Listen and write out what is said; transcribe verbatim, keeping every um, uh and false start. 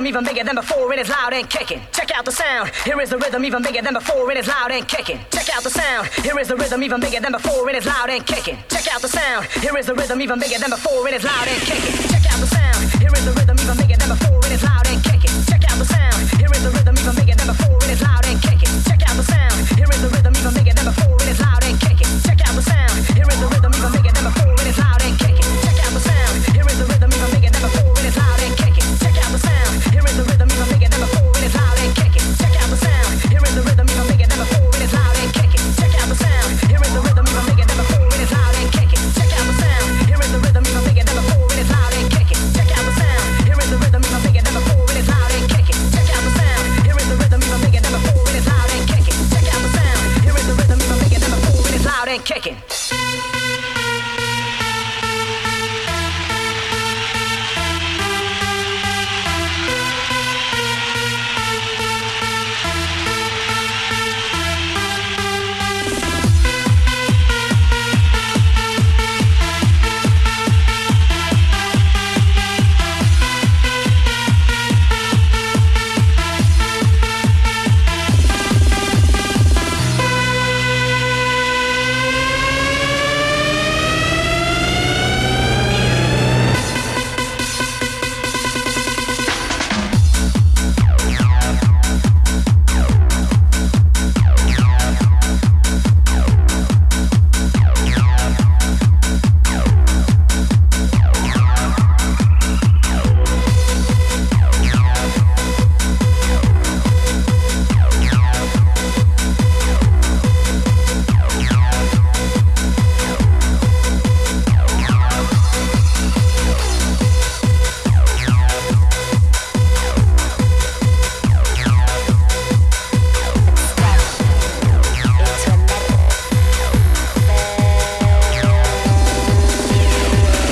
even bigger than before, it is loud and kicking. Check out the sound, here is the rhythm even bigger than before, it is loud and kicking. Check out the sound, here is the rhythm even bigger than before, it is loud and kicking. Check out the sound, here is the rhythm even bigger than before, it is loud and kicking. Check out the sound, here is the rhythm even bigger than before, it is loud and kicking. Check out the sound, here is the rhythm even bigger than before, it is loud and kicking. Check out the sound, here is the rhythm even bigger than before, it is loud and kicking. Check out the sound, here is the rhythm even bigger than before, it is loud and kicking. Check out the sound, here is the rhythm even bigger than before, it is loud and kicking. Check out the sound, here is the rhythm even bigger than before, it is loud and kicking. Check out the sound, here is the rhythm even bigger than before, it is loud and kicking. Check out the sound, here is the rhythm even bigger than before, it is loud and kicking. Check out the sound, here is the rhythm even bigger than before, it is loud and kicking. Check out the sound, here is the rhythm even bigger than before, it is loud and kicking. Check out the sound, here is the rhythm even bigger than before, it is loud and kicking. Check out the sound, here is the rhythm even bigger than before, it is loud and kicking.